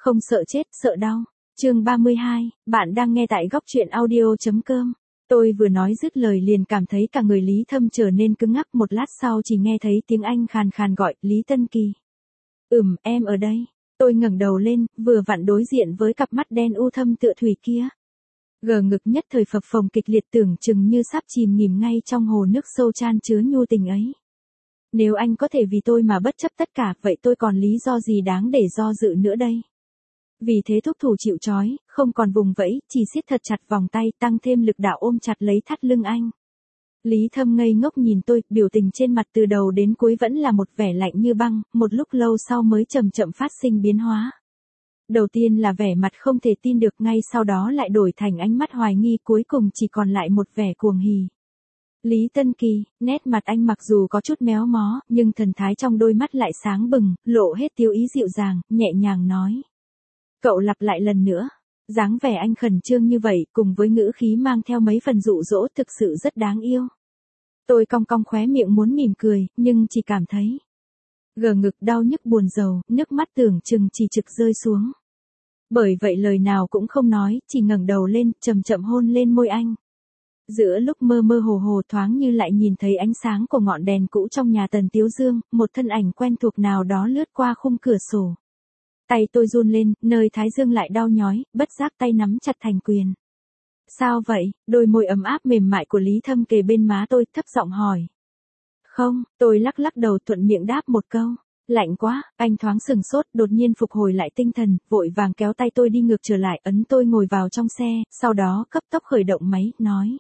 Không sợ chết, sợ đau. Chương 32, bạn đang nghe tại góc truyện audio.com. Tôi vừa nói dứt lời liền cảm thấy cả người Lý Thâm trở nên cứng ngắc, một lát sau chỉ nghe thấy tiếng anh khàn khàn gọi, Lý Tân Kỳ. Em ở đây. Tôi ngẩng đầu lên, vừa vặn đối diện với cặp mắt đen u thâm tựa thủy kia. Gờ ngực nhất thời phập phồng kịch liệt, tưởng chừng như sắp chìm nghỉm ngay trong hồ nước sâu chan chứa nhu tình ấy. Nếu anh có thể vì tôi mà bất chấp tất cả, vậy tôi còn lý do gì đáng để do dự nữa đây? Vì thế thúc thủ chịu trói, không còn vùng vẫy, chỉ siết thật chặt vòng tay, tăng thêm lực đạo ôm chặt lấy thắt lưng anh. Lý Thâm ngây ngốc nhìn tôi, biểu tình trên mặt từ đầu đến cuối vẫn là một vẻ lạnh như băng, một lúc lâu sau mới chậm chậm phát sinh biến hóa. Đầu tiên là vẻ mặt không thể tin được, ngay sau đó lại đổi thành ánh mắt hoài nghi, cuối cùng chỉ còn lại một vẻ cuồng hỉ. Lý Tân Kỳ, nét mặt anh mặc dù có chút méo mó, nhưng thần thái trong đôi mắt lại sáng bừng, lộ hết tiêu ý dịu dàng, nhẹ nhàng nói. Cậu lặp lại lần nữa. Dáng vẻ anh khẩn trương như vậy, cùng với ngữ khí mang theo mấy phần dụ dỗ, thực sự rất đáng yêu. Tôi cong cong khóe miệng muốn mỉm cười, nhưng chỉ cảm thấy gờ ngực đau nhức buồn rầu, nước mắt tưởng chừng chỉ trực rơi xuống. Bởi vậy lời nào cũng không nói, chỉ ngẩng đầu lên, chậm chậm hôn lên môi anh. Giữa lúc mơ mơ hồ hồ thoáng như lại nhìn thấy ánh sáng của ngọn đèn cũ trong nhà Tần Tiếu Dương, một thân ảnh quen thuộc nào đó lướt qua khung cửa sổ. Tay tôi run lên, nơi thái dương lại đau nhói, bất giác tay nắm chặt thành quyền. Sao vậy? Đôi môi ấm áp mềm mại của Lý Thâm kề bên má tôi, thấp giọng hỏi. Không, tôi lắc lắc đầu thuận miệng đáp một câu. Lạnh quá, anh thoáng sừng sốt, đột nhiên phục hồi lại tinh thần, vội vàng kéo tay tôi đi ngược trở lại, ấn tôi ngồi vào trong xe, sau đó cấp tốc khởi động máy, nói.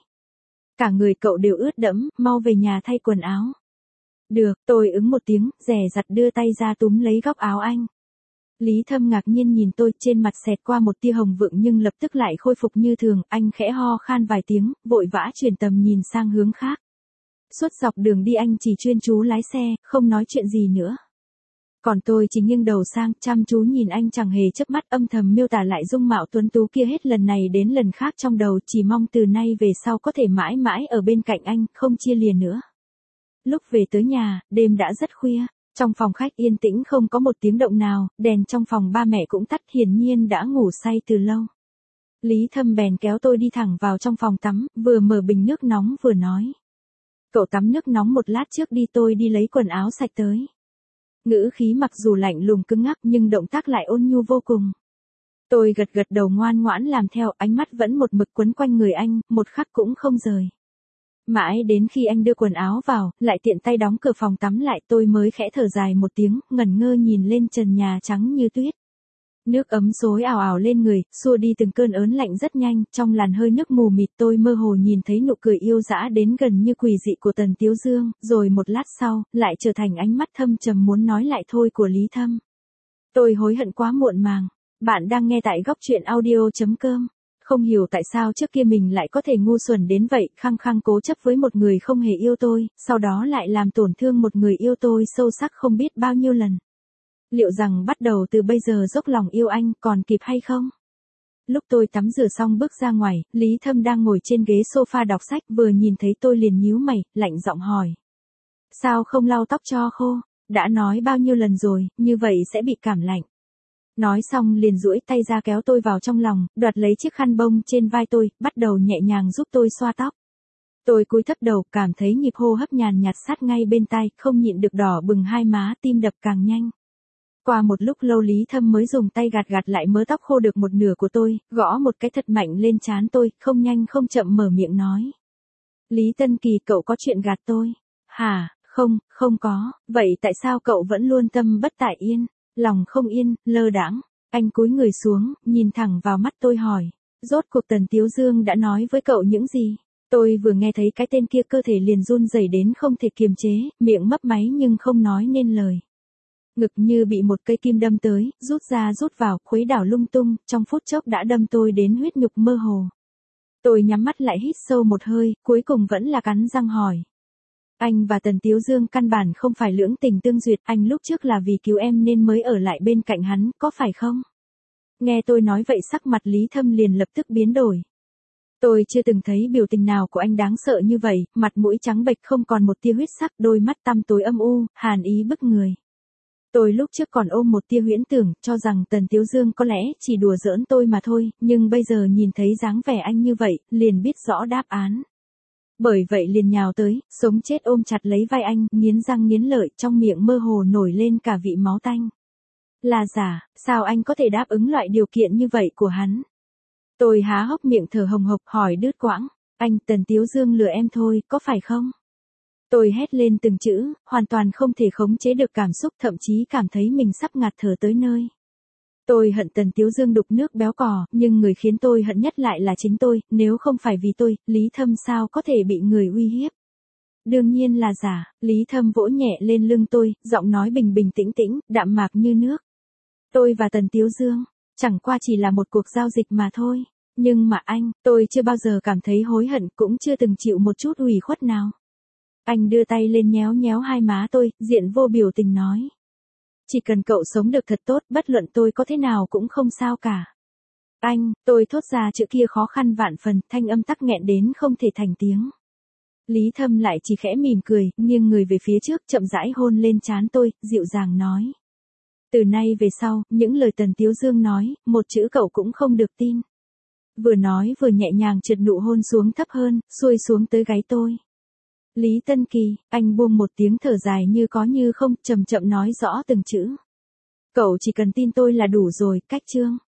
Cả người cậu đều ướt đẫm, mau về nhà thay quần áo. Được, tôi ứng một tiếng, dè dặt đưa tay ra túm lấy góc áo anh. Lý Thâm ngạc nhiên nhìn tôi, trên mặt xẹt qua một tia hồng vượng nhưng lập tức lại khôi phục như thường, anh khẽ ho khan vài tiếng, vội vã chuyển tầm nhìn sang hướng khác. Suốt dọc đường đi anh chỉ chuyên chú lái xe, không nói chuyện gì nữa. Còn tôi chỉ nghiêng đầu sang, chăm chú nhìn anh chẳng hề chớp mắt, âm thầm miêu tả lại dung mạo tuấn tú kia hết lần này đến lần khác trong đầu, chỉ mong từ nay về sau có thể mãi mãi ở bên cạnh anh, không chia lìa nữa. Lúc về tới nhà, đêm đã rất khuya. Trong phòng khách yên tĩnh không có một tiếng động nào, đèn trong phòng ba mẹ cũng tắt, hiển nhiên đã ngủ say từ lâu. Lý Thâm bèn kéo tôi đi thẳng vào trong phòng tắm, vừa mở bình nước nóng vừa nói. Cậu tắm nước nóng một lát trước đi, tôi đi lấy quần áo sạch tới. Ngữ khí mặc dù lạnh lùng cứng ngắc nhưng động tác lại ôn nhu vô cùng. Tôi gật gật đầu ngoan ngoãn làm theo, ánh mắt vẫn một mực quấn quanh người anh, một khắc cũng không rời. Mãi đến khi anh đưa quần áo vào, lại tiện tay đóng cửa phòng tắm lại, tôi mới khẽ thở dài một tiếng, ngẩn ngơ nhìn lên trần nhà trắng như tuyết. Nước ấm xối ào ào lên người, xua đi từng cơn ớn lạnh rất nhanh, trong làn hơi nước mù mịt tôi mơ hồ nhìn thấy nụ cười yêu dã đến gần như quỷ dị của Tần Tiếu Dương, rồi một lát sau, lại trở thành ánh mắt thâm trầm muốn nói lại thôi của Lý Thâm. Tôi hối hận quá muộn màng. Bạn đang nghe tại góc truyện audio.com. Không hiểu tại sao trước kia mình lại có thể ngu xuẩn đến vậy, khăng khăng cố chấp với một người không hề yêu tôi, sau đó lại làm tổn thương một người yêu tôi sâu sắc không biết bao nhiêu lần. Liệu rằng bắt đầu từ bây giờ dốc lòng yêu anh còn kịp hay không? Lúc tôi tắm rửa xong bước ra ngoài, Lý Thâm đang ngồi trên ghế sofa đọc sách, vừa nhìn thấy tôi liền nhíu mày, lạnh giọng hỏi. Sao không lau tóc cho khô? Đã nói bao nhiêu lần rồi, như vậy sẽ bị cảm lạnh. Nói xong liền duỗi tay ra kéo tôi vào trong lòng, đoạt lấy chiếc khăn bông trên vai tôi, bắt đầu nhẹ nhàng giúp tôi xoa tóc. Tôi cúi thấp đầu, cảm thấy nhịp hô hấp nhàn nhạt sát ngay bên tai, không nhịn được đỏ bừng hai má, tim đập càng nhanh. Qua một lúc lâu Lý Thâm mới dùng tay gạt gạt lại mớ tóc khô được một nửa của tôi, gõ một cái thật mạnh lên trán tôi, không nhanh không chậm mở miệng nói. Lý Tân Kỳ, cậu có chuyện gạt tôi? Hả, không có, vậy tại sao cậu vẫn luôn tâm bất tại yên? Lòng không yên, lơ đãng. Anh cúi người xuống, nhìn thẳng vào mắt tôi hỏi. Rốt cuộc Tần Tiếu Dương đã nói với cậu những gì? Tôi vừa nghe thấy cái tên kia cơ thể liền run rẩy đến không thể kiềm chế, miệng mấp máy nhưng không nói nên lời. Ngực như bị một cây kim đâm tới, rút ra rút vào, khuấy đảo lung tung, trong phút chốc đã đâm tôi đến huyết nhục mơ hồ. Tôi nhắm mắt lại hít sâu một hơi, cuối cùng vẫn là cắn răng hỏi. Anh và Tần Tiếu Dương căn bản không phải lưỡng tình tương duyệt, anh lúc trước là vì cứu em nên mới ở lại bên cạnh hắn, có phải không? Nghe tôi nói vậy sắc mặt Lý Thâm liền lập tức biến đổi. Tôi chưa từng thấy biểu tình nào của anh đáng sợ như vậy, mặt mũi trắng bệch không còn một tia huyết sắc, đôi mắt tăm tối âm u, hàn ý bức người. Tôi lúc trước còn ôm một tia huyễn tưởng, cho rằng Tần Tiếu Dương có lẽ chỉ đùa giỡn tôi mà thôi, nhưng bây giờ nhìn thấy dáng vẻ anh như vậy, liền biết rõ đáp án. Bởi vậy liền nhào tới, sống chết ôm chặt lấy vai anh, nghiến răng nghiến lợi, trong miệng mơ hồ nổi lên cả vị máu tanh. Là giả, sao anh có thể đáp ứng loại điều kiện như vậy của hắn? Tôi há hốc miệng thở hồng hộc hỏi đứt quãng, anh Tần Tiếu Dương lừa em thôi, có phải không? Tôi hét lên từng chữ, hoàn toàn không thể khống chế được cảm xúc, thậm chí cảm thấy mình sắp ngạt thở tới nơi. Tôi hận Tần Tiếu Dương đục nước béo cò, nhưng người khiến tôi hận nhất lại là chính tôi, nếu không phải vì tôi, Lý Thâm sao có thể bị người uy hiếp. Đương nhiên là giả, Lý Thâm vỗ nhẹ lên lưng tôi, giọng nói bình bình tĩnh tĩnh, đạm mạc như nước. Tôi và Tần Tiếu Dương, chẳng qua chỉ là một cuộc giao dịch mà thôi. Nhưng mà anh, tôi chưa bao giờ cảm thấy hối hận, cũng chưa từng chịu một chút ủy khuất nào. Anh đưa tay lên nhéo nhéo hai má tôi, diện vô biểu tình nói. Chỉ cần cậu sống được thật tốt, bất luận tôi có thế nào cũng không sao cả. Anh, tôi thốt ra chữ kia khó khăn vạn phần, thanh âm tắc nghẹn đến không thể thành tiếng. Lý Thâm lại chỉ khẽ mỉm cười, nghiêng người về phía trước, chậm rãi hôn lên trán tôi, dịu dàng nói. Từ nay về sau, những lời Tần Tiếu Dương nói, một chữ cậu cũng không được tin. Vừa nói vừa nhẹ nhàng trượt nụ hôn xuống thấp hơn, xuôi xuống tới gáy tôi. Lý Tân Kỳ, anh buông một tiếng thở dài như có như không, chậm chậm nói rõ từng chữ. Cậu chỉ cần tin tôi là đủ rồi, cách chương.